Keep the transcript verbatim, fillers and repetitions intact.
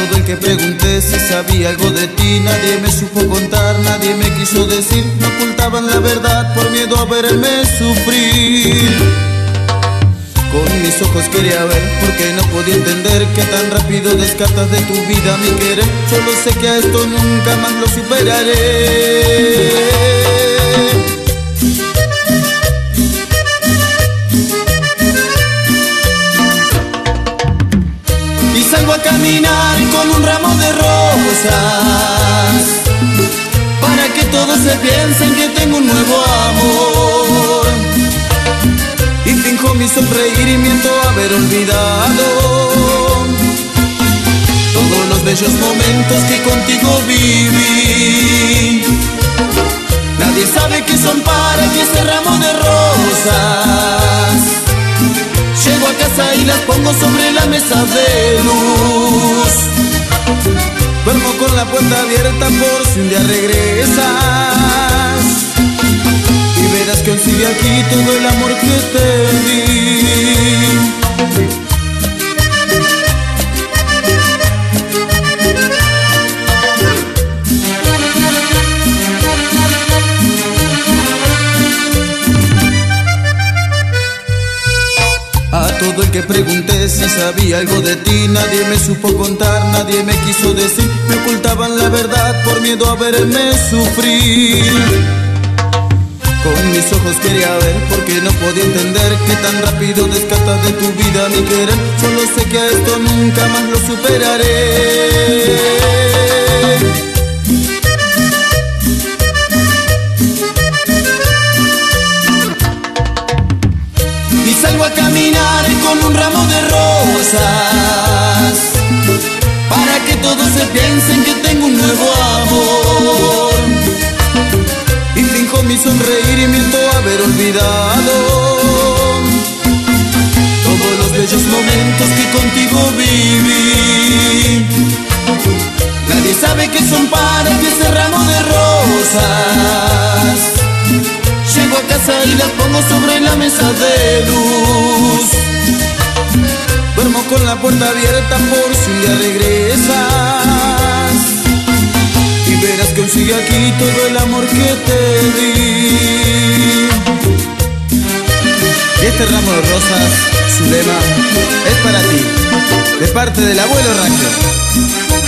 todo el que pregunté si sabía algo de ti, nadie me supo contar, nadie me quiso decir. Me ocultaban la verdad por miedo a verme sufrir. Con mis ojos quería ver, porque no podía entender que tan rápido descartas de tu vida mi querer. Solo sé que a esto nunca más lo superaré. Salgo a caminar con un ramo de rosas, para que todos se piensen que tengo un nuevo amor. Y finjo mi sonreír y miento haber olvidado todos los bellos momentos que contigo viví. Nadie sabe que son para ti ese ramo de rosas. Llego a casa y las pongo sobre la mesa de luz. Duermo con la puerta abierta por si un día regresas, y verás que aún sigue aquí todo el amor que te di. A todo el que pregunté si sabía algo de ti, nadie me supo contar, nadie me quiso decir. Me ocultaban la verdad por miedo a verme sufrir. Con mis ojos quería ver, porque no podía entender que tan rápido descartas de tu vida mi querer. Solo sé que a esto nunca más lo superaré. Salgo a caminar con un ramo de rosas, para que todos se piensen que tengo un nuevo amor. Y finjo mi sonreír y miento haber olvidado todos los bellos momentos que contigo viví. Nadie sabe que son para ti ese ramo de rosas. Llego a casa y las pongo sobre la mesa de luz. Duermo con la puerta abierta por si un día regresas, y verás que aún sigue aquí todo el amor que te di. Y este ramo de rosas, su lema, es para ti, de parte del abuelo Rancho.